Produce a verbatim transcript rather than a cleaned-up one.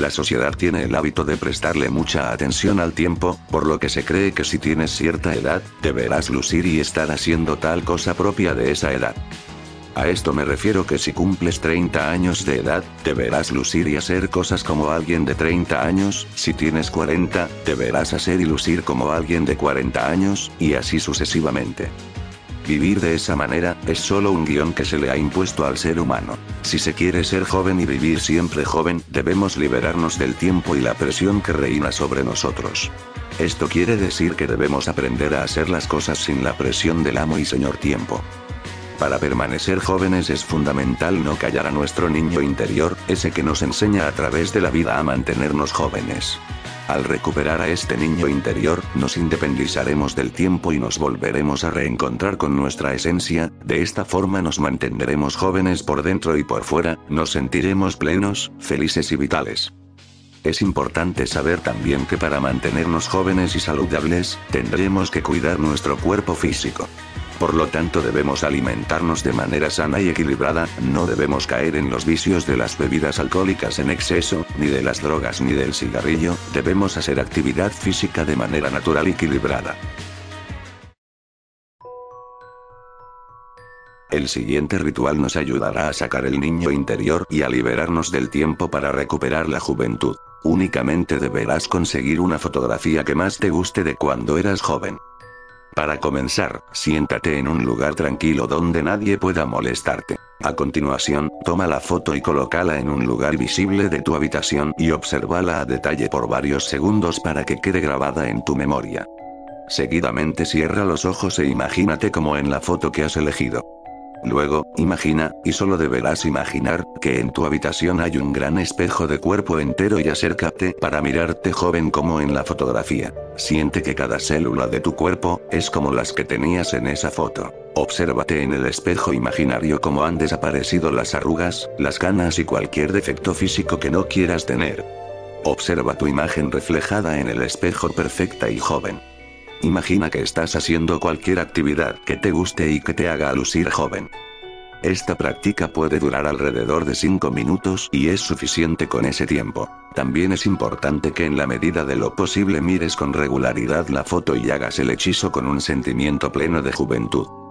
La sociedad tiene el hábito de prestarle mucha atención al tiempo, por lo que se cree que si tienes cierta edad, deberás lucir y estar haciendo tal cosa propia de esa edad. A esto me refiero que si cumples treinta años de edad, deberás lucir y hacer cosas como alguien de treinta años, si tienes cuarenta, deberás hacer y lucir como alguien de cuarenta años, y así sucesivamente. Vivir de esa manera, es solo un guión que se le ha impuesto al ser humano. Si se quiere ser joven y vivir siempre joven, debemos liberarnos del tiempo y la presión que reina sobre nosotros. Esto quiere decir que debemos aprender a hacer las cosas sin la presión del amo y señor tiempo. Para permanecer jóvenes es fundamental no callar a nuestro niño interior, ese que nos enseña a través de la vida a mantenernos jóvenes. Al recuperar a este niño interior, nos independizaremos del tiempo y nos volveremos a reencontrar con nuestra esencia, de esta forma nos mantendremos jóvenes por dentro y por fuera, nos sentiremos plenos, felices y vitales. Es importante saber también que para mantenernos jóvenes y saludables, tendremos que cuidar nuestro cuerpo físico. Por lo tanto debemos alimentarnos de manera sana y equilibrada, no debemos caer en los vicios de las bebidas alcohólicas en exceso, ni de las drogas ni del cigarrillo, debemos hacer actividad física de manera natural y equilibrada. El siguiente ritual nos ayudará a sacar el niño interior y a liberarnos del tiempo para recuperar la juventud. Únicamente deberás conseguir una fotografía que más te guste de cuando eras joven. Para comenzar, siéntate en un lugar tranquilo donde nadie pueda molestarte. A continuación, toma la foto y colócala en un lugar visible de tu habitación y obsérvala a detalle por varios segundos para que quede grabada en tu memoria. Seguidamente cierra los ojos e imagínate como en la foto que has elegido. Luego, imagina, y solo deberás imaginar, que en tu habitación hay un gran espejo de cuerpo entero y acércate para mirarte joven como en la fotografía. Siente que cada célula de tu cuerpo, es como las que tenías en esa foto. Obsérvate en el espejo imaginario como han desaparecido las arrugas, las canas y cualquier defecto físico que no quieras tener. Observa tu imagen reflejada en el espejo perfecta y joven. Imagina que estás haciendo cualquier actividad que te guste y que te haga lucir joven. Esta práctica puede durar alrededor de cinco minutos y es suficiente con ese tiempo. También es importante que en la medida de lo posible mires con regularidad la foto y hagas el hechizo con un sentimiento pleno de juventud.